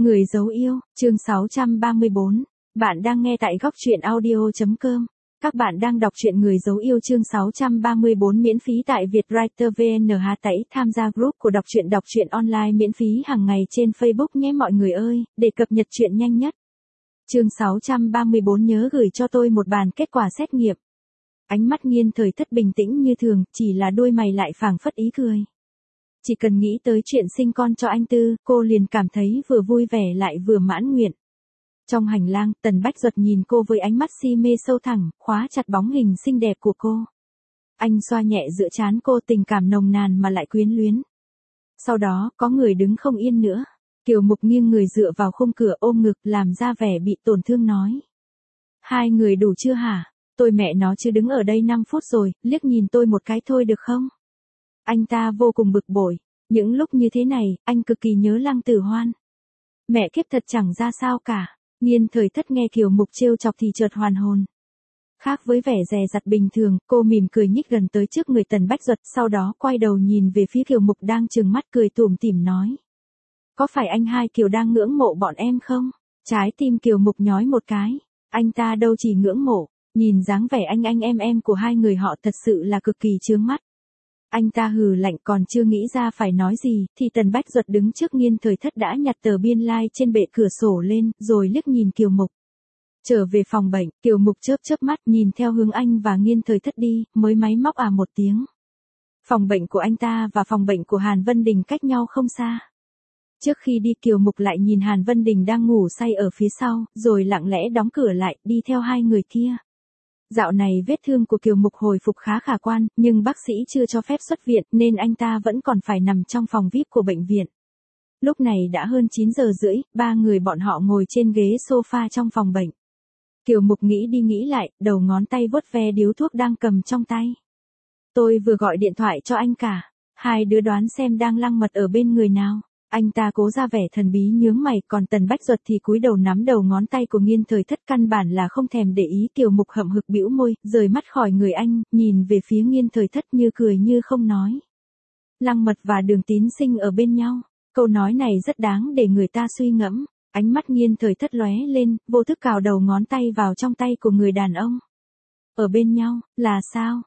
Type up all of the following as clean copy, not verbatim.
Người dấu yêu, chương 634. Bạn đang nghe tại góc truyện audio.com. Các bạn đang đọc truyện Người dấu yêu chương 634 miễn phí tại Vietwriter VN. Tẩy tham gia group của đọc truyện online miễn phí hàng ngày trên Facebook nhé mọi người ơi, để cập nhật truyện nhanh nhất. Chương 634 nhớ gửi cho tôi một bản kết quả xét nghiệm. Ánh mắt Nghiên Thời Thất bình tĩnh như thường, chỉ là đôi mày lại phảng phất ý cười. Chỉ cần nghĩ tới chuyện sinh con cho anh Tư, cô liền cảm thấy vừa vui vẻ lại vừa mãn nguyện. Trong hành lang, Tần Bách Duật nhìn cô với ánh mắt si mê sâu thẳm, khóa chặt bóng hình xinh đẹp của cô. Anh xoa nhẹ giữa trán cô, tình cảm nồng nàn mà lại quyến luyến. Sau đó, có người đứng không yên nữa. Kiều Mục nghiêng người dựa vào khung cửa ôm ngực, làm ra vẻ bị tổn thương nói. Hai người đủ chưa hả? Tôi mẹ nó chưa đứng ở đây 5 phút rồi, liếc nhìn tôi một cái thôi được không? Anh ta vô cùng bực bội. Những lúc như thế này, anh cực kỳ nhớ Lăng Tử Hoan. Mẹ kiếp thật chẳng ra sao cả. Nghiên Thời Thất nghe Kiều Mục trêu chọc thì chợt hoàn hồn. Khác với vẻ dè dặt bình thường, cô mỉm cười nhích gần tới trước người Tần Bách Duật, sau đó quay đầu nhìn về phía Kiều Mục đang trừng mắt cười tủm tỉm nói. Có phải anh hai Kiều đang ngưỡng mộ bọn em không? Trái tim Kiều Mục nhói một cái. Anh ta đâu chỉ ngưỡng mộ, nhìn dáng vẻ anh em của hai người họ thật sự là cực kỳ chướng mắt. Anh ta hừ lạnh, còn chưa nghĩ ra phải nói gì, thì Tần Bách Duật đứng trước Nghiên Thời Thất đã nhặt tờ biên lai trên bệ cửa sổ lên, rồi liếc nhìn Kiều Mục. Trở về phòng bệnh, Kiều Mục chớp mắt nhìn theo hướng anh và Nghiên Thời Thất đi, mới máy móc một tiếng. Phòng bệnh của anh ta và phòng bệnh của Hàn Vân Đình cách nhau không xa. Trước khi đi, Kiều Mục lại nhìn Hàn Vân Đình đang ngủ say ở phía sau, rồi lặng lẽ đóng cửa lại, đi theo hai người kia. Dạo này vết thương của Kiều Mục hồi phục khá khả quan, nhưng bác sĩ chưa cho phép xuất viện nên anh ta vẫn còn phải nằm trong phòng VIP của bệnh viện. Lúc này đã hơn 9 giờ rưỡi, ba người bọn họ ngồi trên ghế sofa trong phòng bệnh. Kiều Mục nghĩ đi nghĩ lại, đầu ngón tay vuốt ve điếu thuốc đang cầm trong tay. Tôi vừa gọi điện thoại cho anh cả. Hai đứa đoán xem đang lăng mật ở bên người nào. Anh ta cố ra vẻ thần bí nhướng mày, còn Tần Bách Duật thì cúi đầu nắm đầu ngón tay của Nghiên Thời Thất, căn bản là không thèm để ý. Kiều Mục hậm hực bĩu môi, rời mắt khỏi người anh, nhìn về phía Nghiên Thời Thất như cười như không nói. Lăng Mật và Đường Tín Sinh ở bên nhau. Câu nói này rất đáng để người ta suy ngẫm. Ánh mắt Nghiên Thời Thất lóe lên, vô thức cào đầu ngón tay vào trong tay của người đàn ông. Ở bên nhau, là sao?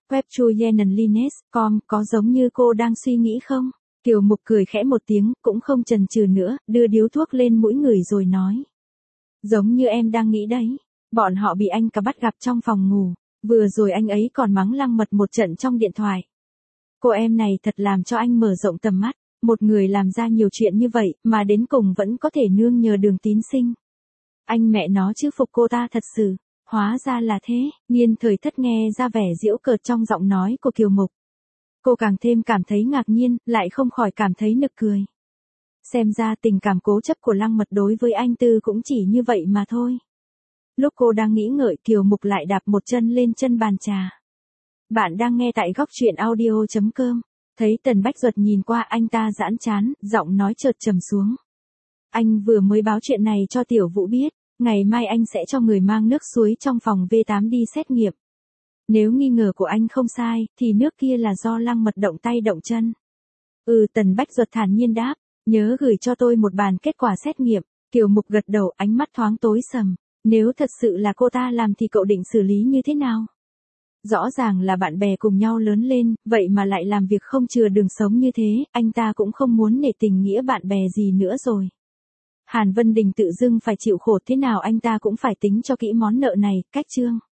Web có giống như cô đang suy nghĩ không? Kiều Mục cười khẽ một tiếng, cũng không chần chừ nữa, đưa điếu thuốc lên mũi người rồi nói. Giống như em đang nghĩ đấy. Bọn họ bị anh cả bắt gặp trong phòng ngủ. Vừa rồi anh ấy còn mắng Lăng Mật một trận trong điện thoại. Cô em này thật làm cho anh mở rộng tầm mắt. Một người làm ra nhiều chuyện như vậy, mà đến cùng vẫn có thể nương nhờ Đường Tín Sinh. Anh mẹ nó chứ phục cô ta thật sự. Hóa ra là thế. Nghiên Thời Thất nghe ra vẻ giễu cợt trong giọng nói của Kiều Mục. Cô càng thêm cảm thấy ngạc nhiên, lại không khỏi cảm thấy nực cười. Xem ra tình cảm cố chấp của Lăng Mật đối với anh Tư cũng chỉ như vậy mà thôi. Lúc cô đang nghĩ ngợi, Kiều Mục lại đạp một chân lên chân bàn trà. Bạn đang nghe tại góc truyện audio.com. Thấy Tần Bách Duật nhìn qua, anh ta giãn chán, giọng nói chợt trầm xuống. Anh vừa mới báo chuyện này cho Tiểu Vũ biết, ngày mai anh sẽ cho người mang nước suối trong phòng V8 đi xét nghiệm. Nếu nghi ngờ của anh không sai, thì nước kia là do Lăng Mật động tay động chân. Tần Bách Duật thản nhiên đáp, nhớ gửi cho tôi một bản kết quả xét nghiệm. Kiều Mục gật đầu, ánh mắt thoáng tối sầm. Nếu thật sự là cô ta làm thì cậu định xử lý như thế nào? Rõ ràng là bạn bè cùng nhau lớn lên, vậy mà lại làm việc không chừa đường sống như thế, anh ta cũng không muốn nể tình nghĩa bạn bè gì nữa rồi. Hàn Vân Đình tự dưng phải chịu khổ thế nào anh ta cũng phải tính cho kỹ món nợ này, cách chương.